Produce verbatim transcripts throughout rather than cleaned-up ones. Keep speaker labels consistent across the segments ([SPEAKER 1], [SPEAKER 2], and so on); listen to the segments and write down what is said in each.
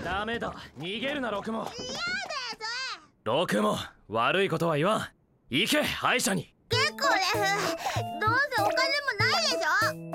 [SPEAKER 1] ダメだ、逃げるな六も。
[SPEAKER 2] 嫌だよ
[SPEAKER 1] 六も悪いことは言わん。行け歯医者に。
[SPEAKER 2] 結構です。どうせお金もない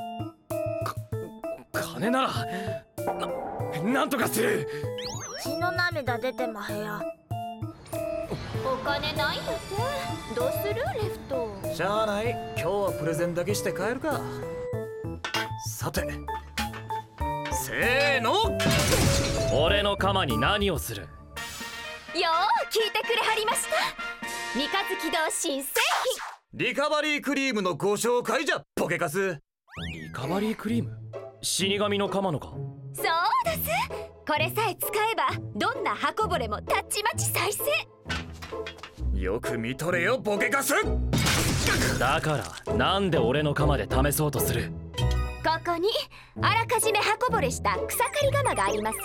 [SPEAKER 2] でしょ。
[SPEAKER 1] 金なら な, なんとかする。
[SPEAKER 2] 血の涙出てまへや。
[SPEAKER 3] お金ないんだって。どうするレフト。
[SPEAKER 1] しゃあない、今日はプレゼンだけして帰るか。さてせーの。俺の鎌に何をする。
[SPEAKER 3] よう聞いてくれはりました。三日月堂新製
[SPEAKER 1] リカバリークリームのご紹介じゃポケカス。リカバリークリーム、死神の鎌のか。
[SPEAKER 3] 品。そうです。これさえ使えばどんな刃こぼれもたちまち再生。
[SPEAKER 1] よく見とれよポケカス。だからなんで俺の鎌で試そうとする。
[SPEAKER 3] ここにあらかじめ刃こぼれした草刈り鎌があります。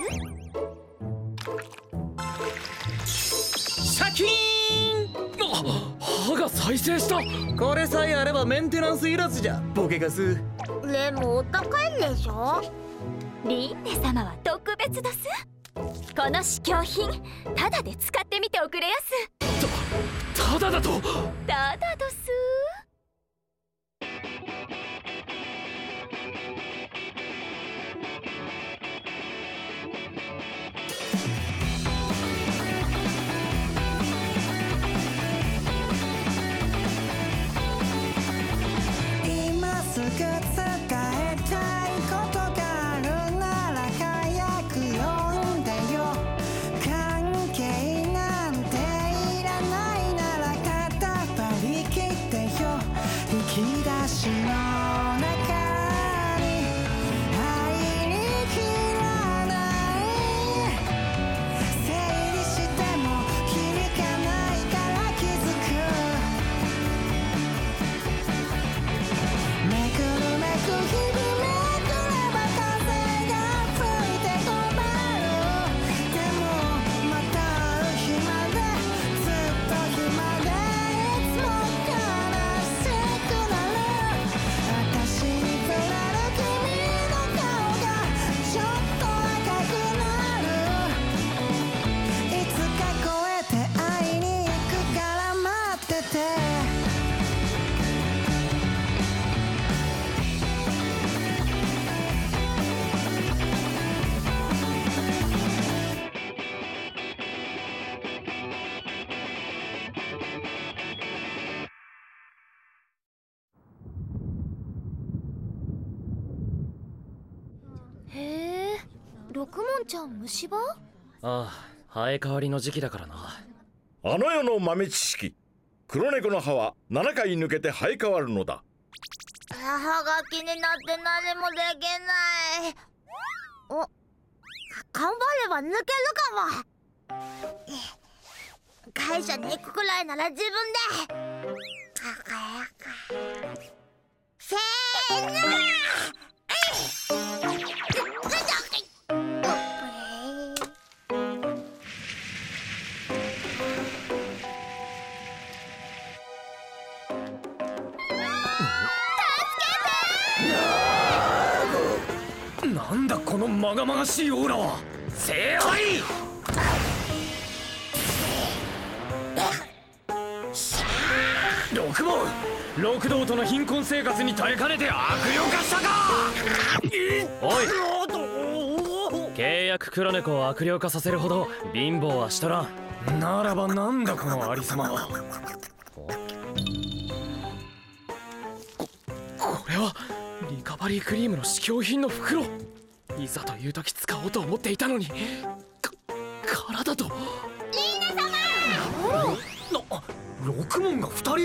[SPEAKER 1] シャキーン。あ、歯が再生した。これさえあればメンテナンスいらずじゃポケカス。
[SPEAKER 2] でもお高いでしょ。
[SPEAKER 3] リンネ様は特別どす。この試供品タダで使ってみておくれやす。
[SPEAKER 1] たただだと。
[SPEAKER 3] タダどす。
[SPEAKER 4] 今すぐ伝えたいことがあるなら早く呼んでよ。関係なんていらないなら片張り切ってよ。引き出しの中に入りきらない整理しても響かないから気づく。めくるめく日々めくれば風が吹いて止まる。でもまた会う日までずっと暇でいつも悲しくなる。私に触れる君の顔がちょっと赤くなる。いつか越えて会いに行くから待ってて。
[SPEAKER 3] へえ、六文ちゃん虫歯？
[SPEAKER 1] ああ、生え変わりの時期だからな。
[SPEAKER 5] あの世の豆知識、黒猫の歯はななかい抜けて生え変わるのだ。
[SPEAKER 2] 歯が気になって何もできない。お、頑張れば抜けるかも。会社に行くくらいなら自分で。せーの。
[SPEAKER 1] なんだこのまがまがしいオーラは。聖杯。六門、六道との貧困生活に耐えかねて悪霊化したか。おい、契約黒猫を悪霊化させるほど貧乏はしとらん。ならばなんだこのありさまは。ここれはリカバリークリームの試供品の袋。いざという時使おうと思っていたのに、か体と。
[SPEAKER 2] リーナ様。
[SPEAKER 1] な、六門が二人。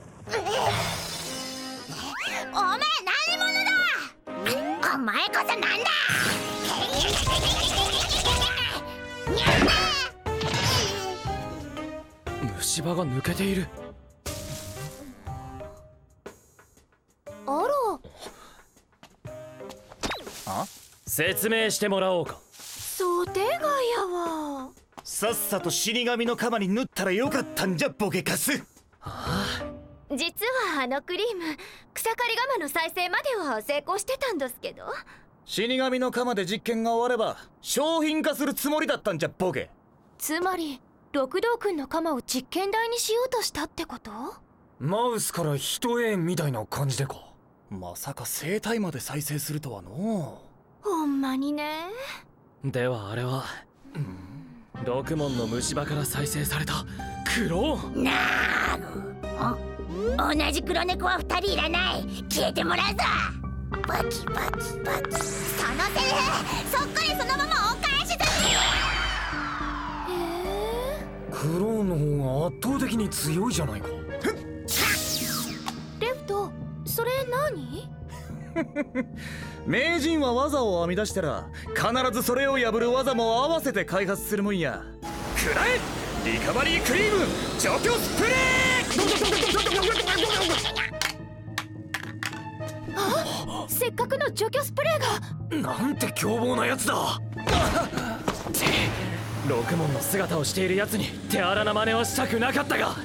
[SPEAKER 2] お前何者だ。お前こそなんだ。
[SPEAKER 1] 虫歯が抜けている。
[SPEAKER 3] あら。
[SPEAKER 1] あ、説明してもらおうか。
[SPEAKER 3] 想定外やわ。
[SPEAKER 6] さっさと死神の鎌に塗ったらよかったんじゃボケカス。
[SPEAKER 1] ああ、
[SPEAKER 3] 実はあのクリーム草刈り鎌の再生までは成功してたんですけど。
[SPEAKER 6] 死神の鎌で実験が終われば商品化するつもりだったんじゃボケ。
[SPEAKER 3] つまり六道くんの鎌を実験台にしようとしたってこと？
[SPEAKER 1] マウスから人へみたいな感じでか。
[SPEAKER 6] まさか生体まで再生するとはの
[SPEAKER 3] ほんまにね。
[SPEAKER 1] ではあれは、うん、六門の虫歯から再生されたクローン。
[SPEAKER 2] なあ、同じ黒猫は二人いらない。消えてもらうぞ。バキバキバキ。そのセリフそっくりそのままお返しだ。
[SPEAKER 1] クローンの方が圧倒的に強いじゃないか。
[SPEAKER 3] レフト、それ何？
[SPEAKER 6] 名人は技を編み出したら必ずそれを破る技も合わせて開発するもんや。くらえリカバリークリーム除去スプレ
[SPEAKER 3] ー。あ、せっかくの除去スプレー
[SPEAKER 1] が。なんて凶暴なやつだ。六門の姿をしているやつに手荒な真似をしたくなかったが。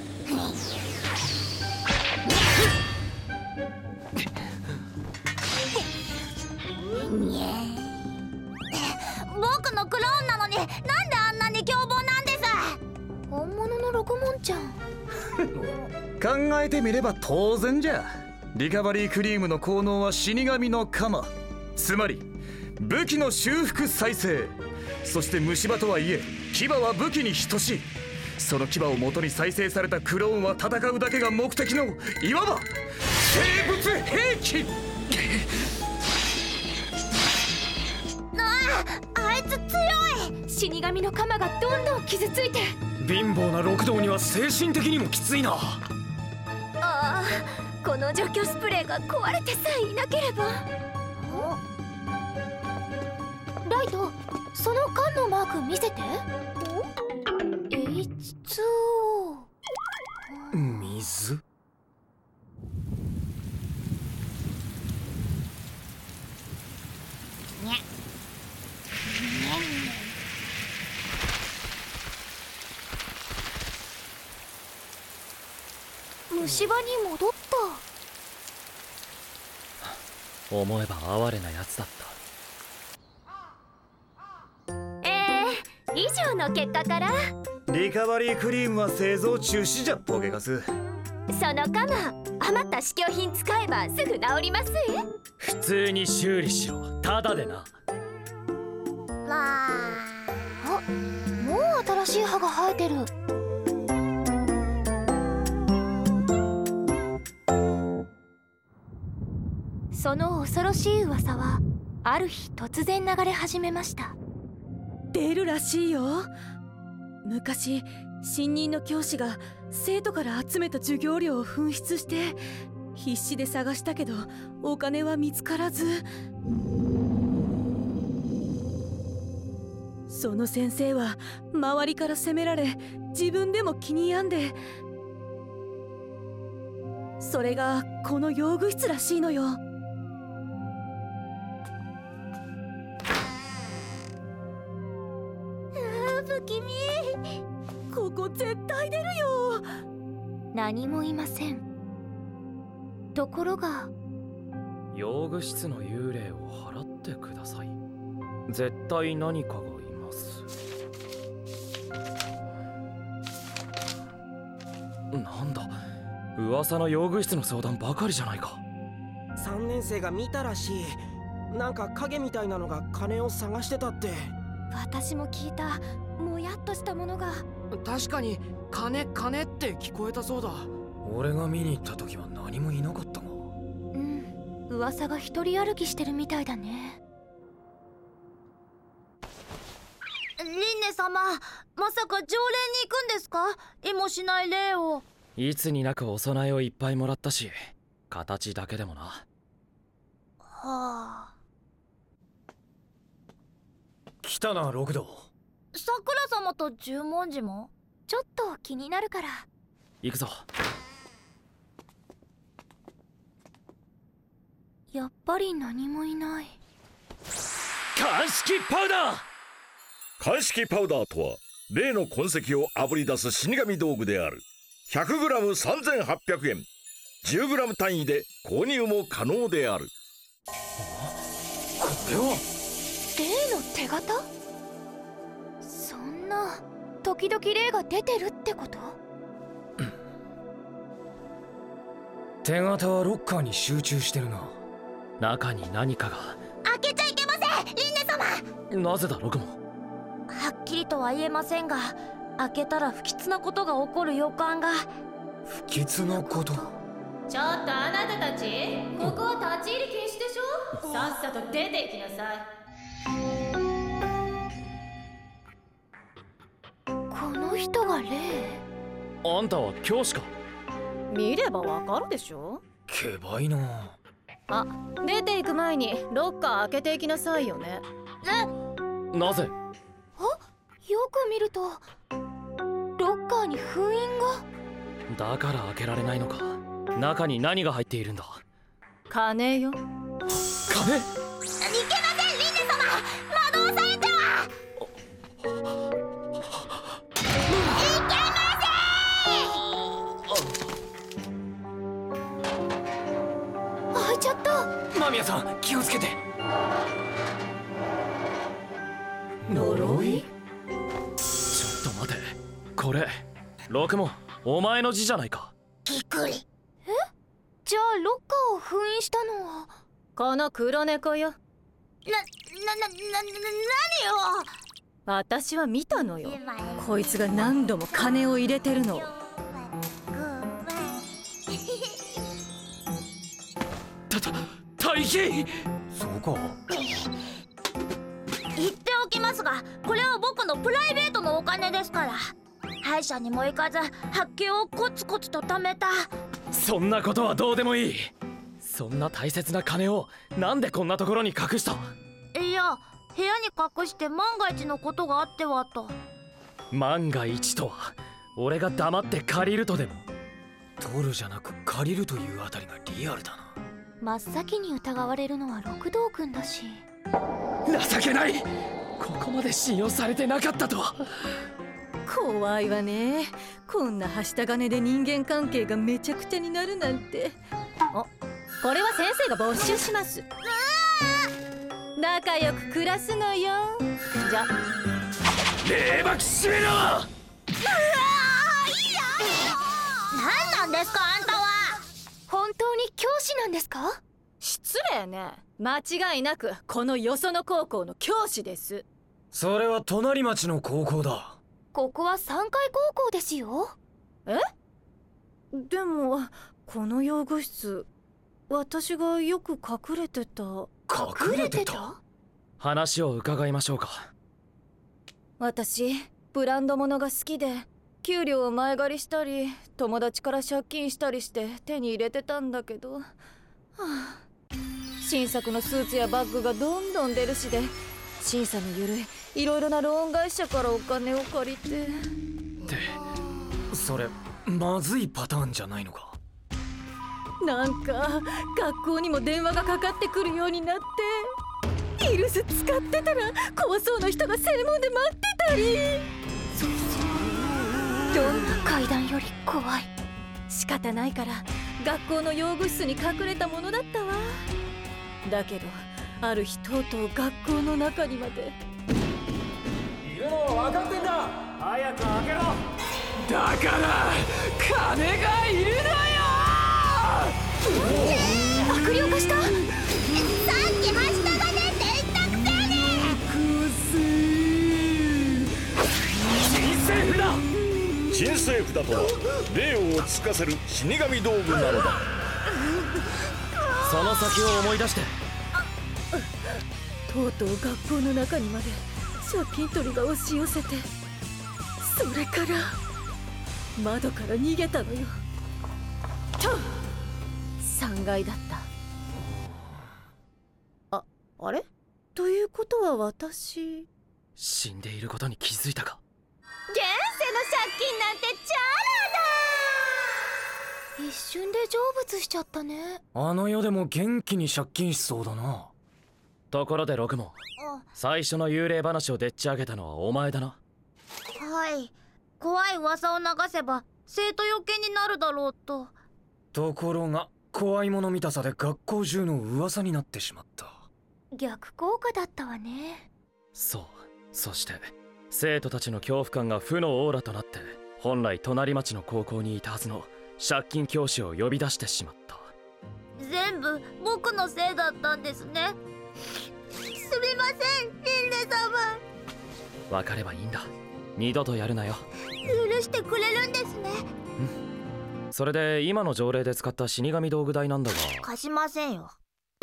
[SPEAKER 2] 僕のクローンなのになんであんなに凶暴なんです。
[SPEAKER 3] 本物の六門ちゃん。
[SPEAKER 6] 考えてみれば当然じゃ。リカバリークリームの効能は死神の鎌、つまり武器の修復再生。そして虫歯とはいえ牙は武器に等しい。その牙を元に再生されたクローンは戦うだけが目的のいわば生物兵器。
[SPEAKER 2] あいつ強い。
[SPEAKER 3] 死神の鎌がどんどん傷ついて。
[SPEAKER 1] 貧乏な六道には精神的にもきついな。
[SPEAKER 3] ああ、この除去スプレーが壊れてさえいなければ。ライト、その缶のマーク見せて。エイチツーオー。
[SPEAKER 1] 水？
[SPEAKER 2] にゃ
[SPEAKER 3] 虫歯に戻った。
[SPEAKER 1] 思えば哀れなやつだった。
[SPEAKER 3] えー、以上の結果から
[SPEAKER 6] リカバリークリームは製造中止じゃボケガス。
[SPEAKER 3] その鎌余った試供品使えばすぐ治ります。
[SPEAKER 1] 普通に修理しろ、ただでな。
[SPEAKER 2] あ、
[SPEAKER 3] もう新しい歯が生えてる。その恐ろしい噂はある日突然流れ始めました。
[SPEAKER 7] 出るらしいよ。昔新任の教師が生徒から集めた授業料を紛失して必死で探したけどお金は見つからず、その先生は周りから責められ自分でも気に病んで、それがこの用具室らしいのよ。
[SPEAKER 2] 不気味。
[SPEAKER 7] ここ絶対出るよ。
[SPEAKER 3] 何もいません。ところが
[SPEAKER 1] 用具室の幽霊を払ってください。絶対何かがいます。なんだ、噂の用具室の相談ばかりじゃないか。
[SPEAKER 8] さんねん生が見たらしい。なんか影みたいなのが金を探してたって。
[SPEAKER 3] 私も聞いた。もやっとしたものが。
[SPEAKER 8] 確かに金金って聞こえたそうだ。
[SPEAKER 1] 俺が見に行った時は何もいなかったが。
[SPEAKER 3] うん、噂が一人歩きしてるみたいだね。
[SPEAKER 2] リンネ様、まさか条例に行くんですか？意もしない霊を。
[SPEAKER 1] いつになくお供えをいっぱいもらったし、形だけでもな。
[SPEAKER 2] はあ。
[SPEAKER 1] 来たな、六道。
[SPEAKER 2] さくら様と十文字も？
[SPEAKER 3] ちょっと気になるから。
[SPEAKER 1] 行くぞ。
[SPEAKER 3] やっぱり何もいない。
[SPEAKER 1] 鑑識パウダー。
[SPEAKER 5] 鑑識パウダーとは例の痕跡をあぶり出す死神道具である。 ひゃくグラムさんぜんはっぴゃくえん、 じゅうグラム単位で購入も可能である。
[SPEAKER 1] こそれは
[SPEAKER 3] 霊の手形？そんな時々霊が出てるってこと？
[SPEAKER 1] 手形はロッカーに集中してるな。中に何かが。
[SPEAKER 2] 開けちゃいけません、リンネ様。
[SPEAKER 1] なぜだロクモン。
[SPEAKER 2] はっきりとは言えませんが、開けたら不吉なことが起こる予感が。
[SPEAKER 1] 不吉なこと？
[SPEAKER 9] ちょっとあなたたち、ここは立ち入り禁止でしょ。さっさと出て行きなさい。
[SPEAKER 3] この人が霊？
[SPEAKER 1] あんたは教師か？
[SPEAKER 9] 見ればわかるでしょ。
[SPEAKER 1] けばいな。
[SPEAKER 9] あ、出て行く前にロッカー開けていきなさいよね。
[SPEAKER 1] なぜ？
[SPEAKER 3] あ、よく見るとロッカーに封印が。
[SPEAKER 1] だから開けられないのか。中に何が入っているんだ？
[SPEAKER 9] 金よ。
[SPEAKER 1] 金？
[SPEAKER 2] いけません、リンネ様。窓を押さえては。いけません。
[SPEAKER 3] 開いちゃった。
[SPEAKER 1] 間宮さん気をつけて。
[SPEAKER 3] 呪い？
[SPEAKER 1] ちょっと待て、これロクモン、お前の字じゃないか。
[SPEAKER 2] ぎっくり。
[SPEAKER 3] え？じゃあロッカーを封印したのは
[SPEAKER 9] この黒猫よ。
[SPEAKER 2] な、な、な、な、な、何を。
[SPEAKER 9] 私は見たのよ。こいつが何度も金を入れてるのを。
[SPEAKER 1] た、た、大変。そうか。
[SPEAKER 2] 言っておきますが、これは僕のプライベートのお金ですから。歯医者にも行かず発給をコツコツと貯めた。
[SPEAKER 1] そんなことはどうでもいい。そんな大切な金をなんでこんなところに隠した？
[SPEAKER 2] いや、部屋に隠して万が一のことがあってはと。
[SPEAKER 1] 万が一とは俺が黙って借りるとでも？取るじゃなく借りるというあたりがリアルだな。
[SPEAKER 3] 真っ先に疑われるのは六道くんだし。
[SPEAKER 1] 情けない。ここまで信用されてなかったとは。
[SPEAKER 9] 怖いわね。こんなはした金で人間関係がめちゃくちゃになるなんて。あ、これは先生が没収します。仲良く暮らすのよ。じゃ
[SPEAKER 1] 霊ばきしめろ。
[SPEAKER 2] 何なんですか、あんたは。
[SPEAKER 3] 本当に教師なんですか？
[SPEAKER 9] 失礼ね。間違いなくこのよその高校の教師です。
[SPEAKER 1] それは隣町の高校だ。
[SPEAKER 3] ここは三階高校ですよ。
[SPEAKER 9] え？でもこの用具室、私がよく隠れてた。
[SPEAKER 1] 隠れてた？話を伺いましょうか。
[SPEAKER 9] 私ブランド物が好きで、給料を前借りしたり友達から借金したりして手に入れてたんだけど、はあ、新作のスーツやバッグがどんどん出るしで、審査の緩いいろいろなローン会社からお金を借りて。
[SPEAKER 1] で、それまずいパターンじゃないのか？
[SPEAKER 9] なんか学校にも電話がかかってくるようになって、イルス使ってたら怖そうな人が正門で待ってたり。
[SPEAKER 3] どんな階段より怖い。
[SPEAKER 9] 仕方ないから学校の用具室に隠れたものだったわ。だけどある日とうとう学校の中にまで。
[SPEAKER 1] いるのは分かってんだ。早く開けろ。だから金がいるのよ。
[SPEAKER 3] 悪霊化した。
[SPEAKER 2] さっきはした金って言ったくせに。
[SPEAKER 1] 鎮静符だ。
[SPEAKER 5] 鎮静符だとは霊をつかせる死神道具なのだ。
[SPEAKER 1] その先を思い出して。
[SPEAKER 9] とうとう学校の中にまで借金取りが押し寄せて、それから窓から逃げたのよ。とさんがいだった。あ、あれ？ということは私
[SPEAKER 1] 死んでいることに気づいたか？
[SPEAKER 9] 現世の借金なんてチャラだ。
[SPEAKER 3] 一瞬で成仏しちゃったね。
[SPEAKER 1] あの世でも元気に借金しそうだな。ところでロクモン、最初の幽霊話をでっち上げたのはお前だな。
[SPEAKER 2] はい、怖い噂を流せば生徒よけになるだろうと。
[SPEAKER 1] ところが怖いもの見たさで学校中の噂になってしまった。
[SPEAKER 3] 逆効果だったわね。
[SPEAKER 1] そう。そして生徒たちの恐怖感が負のオーラとなって、本来隣町の高校にいたはずの借金教師を呼び出してしまった。
[SPEAKER 2] 全部僕のせいだったんですね。すみません、リンネ様。
[SPEAKER 1] 分かればいいんだ。二度とやるなよ。
[SPEAKER 2] 許してくれるんですね。
[SPEAKER 1] うん。それで今の条例で使った死神道具台なんだが。
[SPEAKER 2] 貸しませんよ。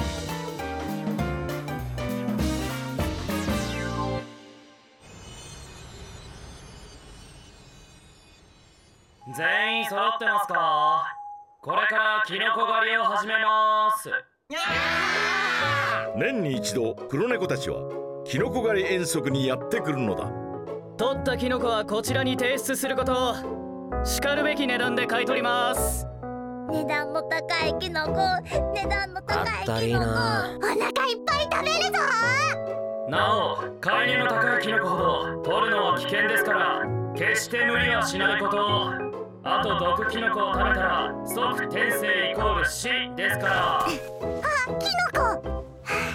[SPEAKER 1] 全員揃ってますか？これからキノコ狩りを始めます。
[SPEAKER 5] 年に一度黒猫たちはキノコ狩り遠足にやってくるのだ。
[SPEAKER 10] 取ったキノコはこちらに提出すること。しかるべき値段で買い取ります。
[SPEAKER 2] 値段の高いキノコ、値段の高いキノコ。お腹いっぱい食べるぞ。
[SPEAKER 1] なお、買い値の高いキノコほど取るのは危険ですから、決して無理はしないことを。あと毒キノコを食べたら即転生イコール死ですから。あ、
[SPEAKER 2] キノコ。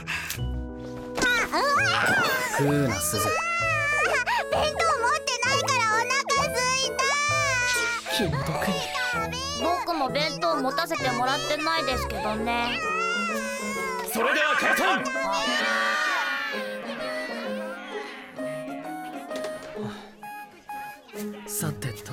[SPEAKER 10] 食うなすず。
[SPEAKER 2] 弁当持ってないからお腹すいた。
[SPEAKER 10] 気の毒に。
[SPEAKER 2] 僕も弁当持たせてもらってないですけどね。
[SPEAKER 1] それでは解散。
[SPEAKER 10] さてと、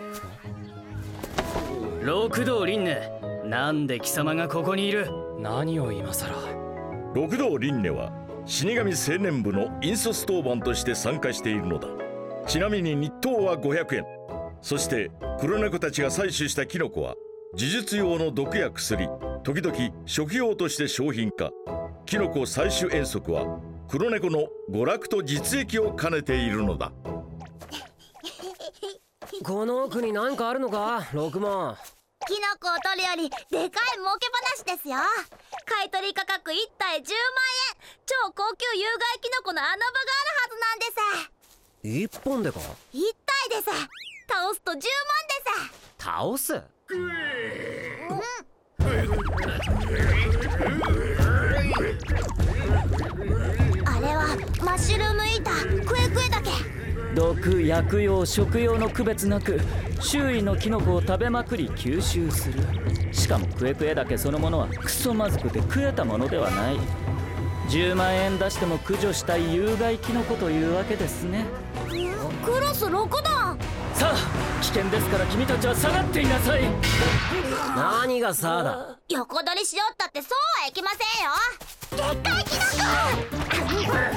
[SPEAKER 10] 六道輪廻、なんで貴様がここにいる？
[SPEAKER 1] 何を今さら。
[SPEAKER 5] 六道輪廻は死神青年部の引率当番として参加しているのだ。ちなみに日当はごひゃくえん。そして黒猫たちが採取したキノコは呪術用の毒や薬、時々食用として商品化。キノコ採取遠足は黒猫の娯楽と実益を兼ねているのだ。
[SPEAKER 8] この奥に何かあるのか、六門。
[SPEAKER 2] キノコを取るよりでかい儲け話ですよ。買取価格いったいじゅうまんえん、超高級有害キノコの穴場があるはずなんです。
[SPEAKER 8] 一本でか？
[SPEAKER 2] 一体です。倒すとじゅうまんです。
[SPEAKER 8] 倒す？
[SPEAKER 2] あれはマッシュルームイータークエクエだけ。
[SPEAKER 10] 毒、薬用、食用の区別なく周囲のキノコを食べまくり吸収する。しかもクエクエだけそのものはクソまずくて食えたものではない。じゅうまんえん出しても駆除したい有害キノコというわけですね。
[SPEAKER 2] クロスろくだん。
[SPEAKER 10] さあ、危険ですから君たちは下がっていなさい。
[SPEAKER 8] 何がさあだ。
[SPEAKER 2] 横取りしようったってそうはいきませんよ。でっかいキノコ。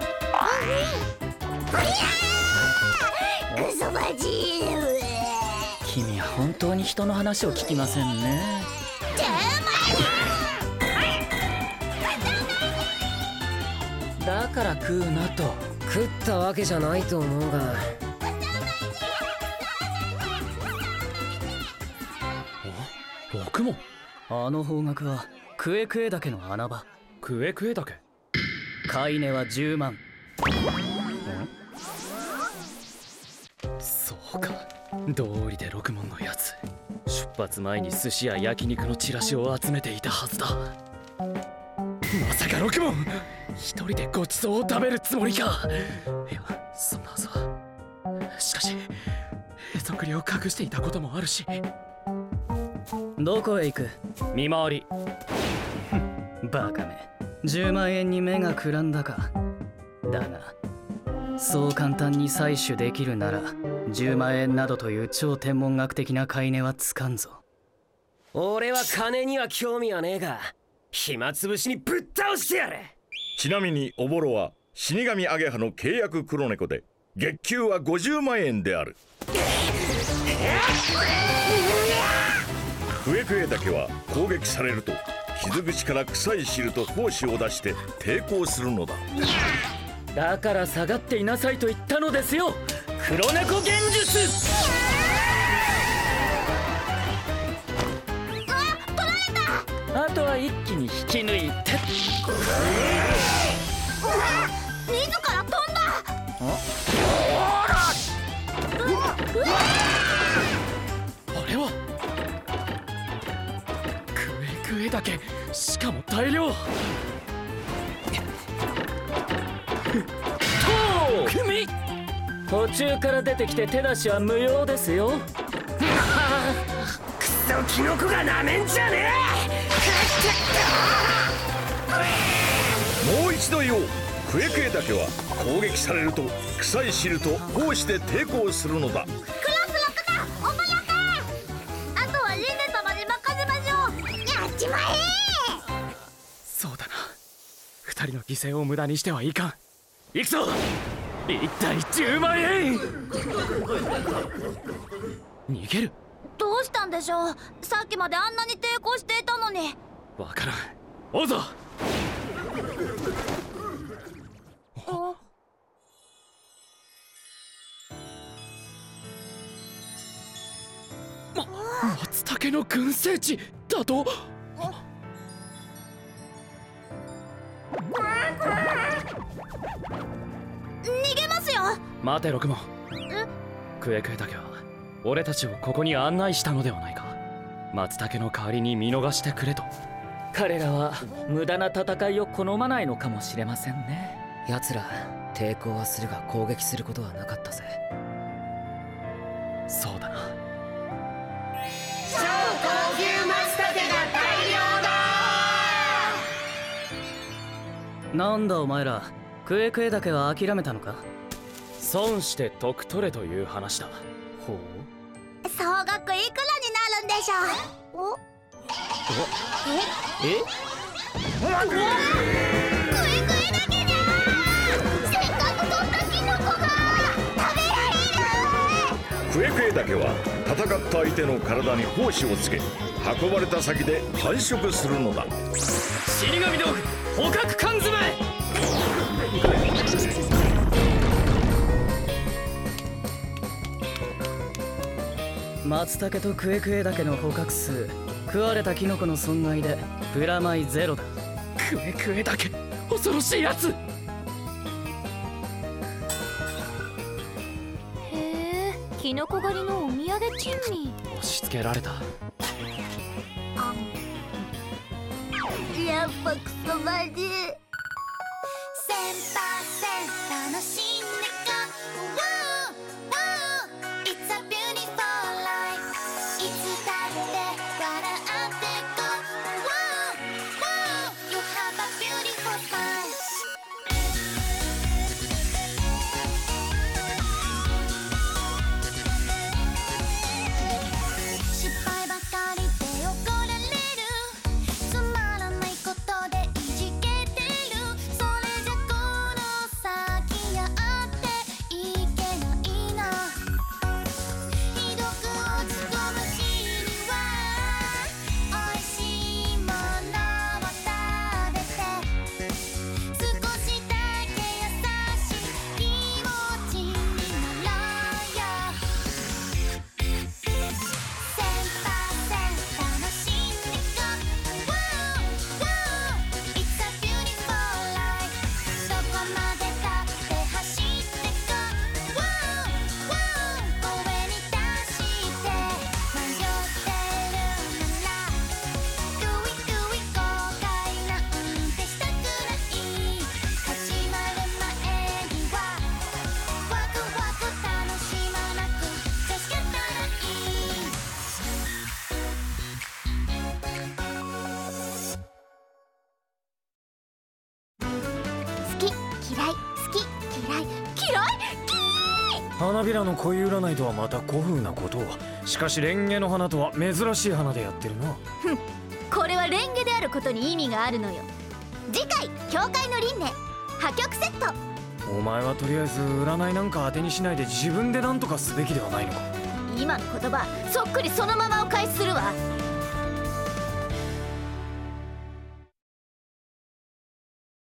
[SPEAKER 2] クソバジー。
[SPEAKER 10] 君は本当に人の話を聞きませんね。
[SPEAKER 2] じゅ
[SPEAKER 10] うまんだから食うなと。
[SPEAKER 8] 食ったわけじゃないと思うが。
[SPEAKER 1] 六門。
[SPEAKER 10] あの方角はクエクエ岳の穴場。
[SPEAKER 1] クエクエ岳。
[SPEAKER 10] 買い値はじゅうまん。
[SPEAKER 1] そうか、道理で六門のやつ、出発前に寿司や焼肉のチラシを集めていたはずだ。まさか六門一人でごちそうを食べるつもりか。いや、そんなはずは。しかしへそくりを隠していたこともあるし。
[SPEAKER 10] どこへ行く？
[SPEAKER 1] 見回り。
[SPEAKER 10] バカめ、じゅうまんえんに目がくらんだか。だがそう簡単に採取できるならじゅうまんえんなどという超天文学的な買い値はつかんぞ。
[SPEAKER 8] 俺は金には興味はねえが、暇つぶしにぶっ倒してやれ。
[SPEAKER 5] ちなみにおぼろは死神アゲハの契約黒猫で月給はごじゅうまんえんである。クエクエ岳は攻撃されると傷口から臭い汁と胞子を出して抵抗するのだ。
[SPEAKER 10] だから下がっていなさいと言ったのですよ、黒猫幻術。
[SPEAKER 2] あ、取られた。
[SPEAKER 10] あとは一気に引き抜いて。
[SPEAKER 2] 自ら飛んだ。
[SPEAKER 1] あれはクエクエ岳、しかも大量。
[SPEAKER 10] 途中から出てきて手出しは無用ですよ。
[SPEAKER 1] クソキノコがなめんじゃね
[SPEAKER 5] え。もう一度言おう。クエクエだけは攻撃されると臭い汁と胞子で抵抗するのだ。
[SPEAKER 2] クラス楽だおばやか。あとはリンネ様に任せましょう。やっちまえ。
[SPEAKER 1] そうだな、二人の犠牲を無駄にしてはいかん。行くぞ。一体じゅうまんえん。逃げる。
[SPEAKER 2] どうしたんでしょう。さっきまであんなに抵抗していたのに。
[SPEAKER 1] わからん。おうぞ。ま、松茸の群生地だと。
[SPEAKER 2] 逃げますよ。
[SPEAKER 1] 待て六門。
[SPEAKER 2] え？
[SPEAKER 1] クエクエだけは俺たちをここに案内したのではないか。松茸の代わりに見逃してくれと。
[SPEAKER 10] 彼らは無駄な戦いを好まないのかもしれませんね。
[SPEAKER 11] 奴ら抵抗はするが攻撃することはなかったぜ。
[SPEAKER 1] そうだな。
[SPEAKER 12] 超高級松茸が大量だ。
[SPEAKER 10] なんだお前ら、クエクエだけは諦めたのか。
[SPEAKER 1] 損して得取れという話だ。
[SPEAKER 10] ほう。
[SPEAKER 2] 総額いくらになるんでしょう。お
[SPEAKER 10] ええ
[SPEAKER 2] クエクエだけじゃ。せっかく取ったキノコが食べられる。
[SPEAKER 5] クエクエだけは戦った相手の体に胞子をつけ、運ばれた先で繁殖するのだ。
[SPEAKER 1] 死神道具捕獲缶詰。
[SPEAKER 10] 松茸とクエクエだけの捕獲数、食われたキノコの損害でプラマイゼロだ。
[SPEAKER 1] クエクエだけ恐ろしいやつ。
[SPEAKER 3] へえ、キノコ狩りのお土産珍味。
[SPEAKER 1] 押し付けられた。
[SPEAKER 2] やっぱクソマジ。
[SPEAKER 3] 楽しんでか。It's a beautiful life。いつだって笑ってこ。You have a beautiful smile。失敗ばかりで怒られる。つまらないことでいじけてる。それじゃこの先やっていけないな。ひどく落ち込む日にはおいしいものを食べて、少しだけ優しい気持ちになろうよ。楽しんでこ。It's a beautiful life。どこまでだって走ってこ。声に出して迷ってるなら Do it do it 後悔なんてしたくない。始まる前にはワクワク楽しまなくちゃ仕方ない。好き嫌い好き嫌い嫌い
[SPEAKER 1] 花びらの恋占いとはまた古風なことを。しかしレンゲの花とは珍しい花でやってるな。
[SPEAKER 3] これはレンゲであることに意味があるのよ。次回教会の輪廻破局セット。
[SPEAKER 1] お前はとりあえず占いなんか当てにしないで自分で何とかすべきではないのか。
[SPEAKER 3] 今の言葉そっくりそのままお返しするわ。